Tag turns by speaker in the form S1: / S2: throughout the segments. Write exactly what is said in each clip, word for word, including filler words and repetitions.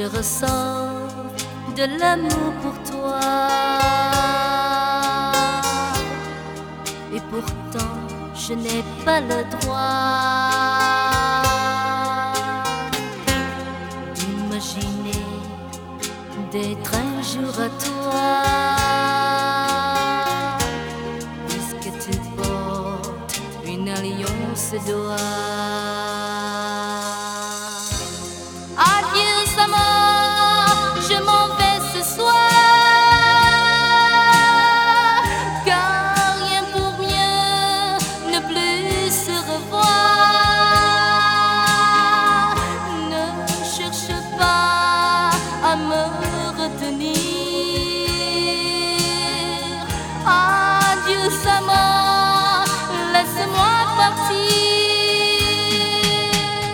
S1: Je ressens de l'amour pour toi. Et pourtant je n'ai pas le droit d'imaginer d'être un jour à toi, puisque tu portes une alliance d'oie. Adieu Sama, je m'en vais ce soir. Adieu Sama, laisse-moi partir.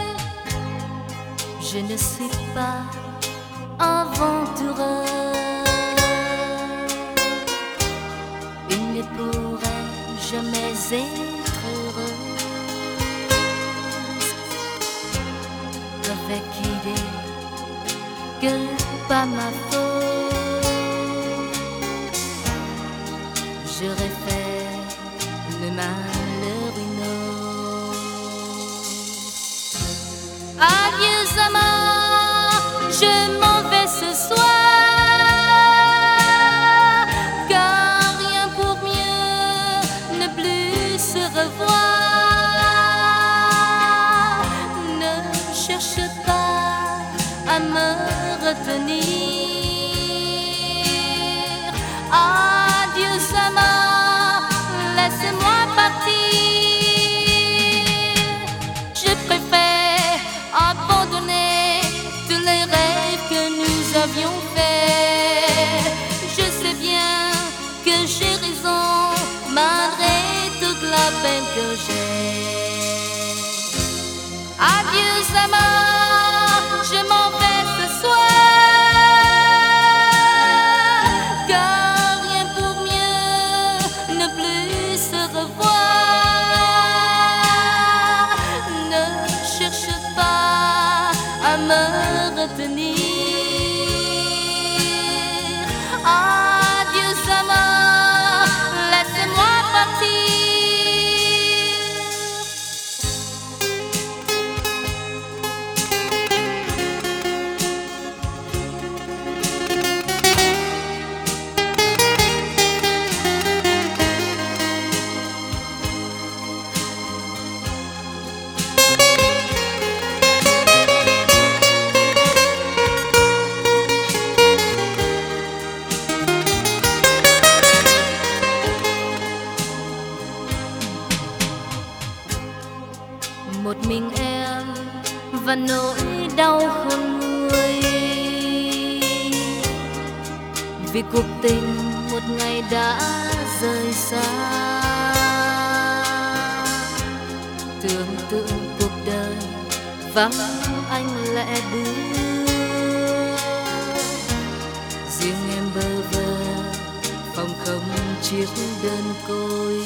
S1: Je ne suis pas aventureux et ne pourrai jamais être heureuse avec l'idée que par ma faute j'aurais fait le malheur une autre. Adieu Sama, je m'en vais ce soir, car rien pour mieux ne plus se revoir. Ne cherche pas à me retenir. Adieu Sama, laisse-moi partir. Je préfère abandonner tous les rêves que nous avions faits. Je sais bien que j'ai raison, malgré toute la peine que j'ai. Adieu Sama, je m'en vais ce soir. Me retenir. Adieu Sama, laisse-moi partir. Một mình em và nỗi đau khôn nguôi, vì cuộc tình một ngày đã rời xa. Tưởng tượng cuộc đời vắng anh lẻ bước, riêng em bơ vơ phòng không chiếc đơn côi.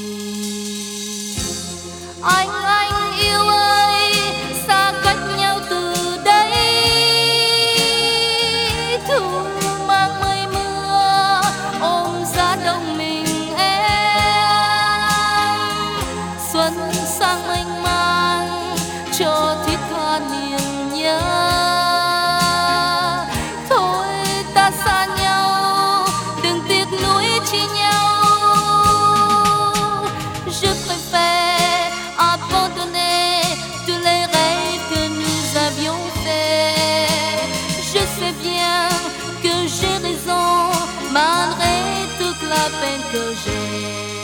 S1: Anh anh yêu ơi, xa cách nhau từ đây. Thu mang mây mưa ôm giá đông mình em. Xuân sang mênh mang cho thiết tha niềm nhớ. Thôi ta xa nhau, đừng tiếc nuối chi nhau. Je préfère abandonner tous les rêves que nous avions faits. Je sais bien que j'ai raison, malgré toute la peine que j'ai.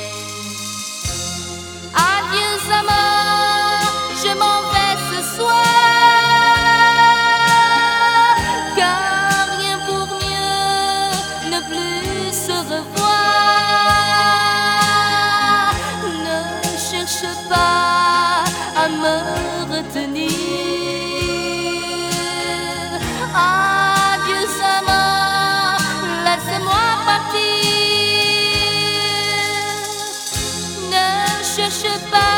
S1: Adieu Sama, je m'en vais ce soir, car rien pour mieux ne plus se revoir. Ne cherche pas à me retenir. Adieu Sama, laisse-moi partir. Ne cherche pas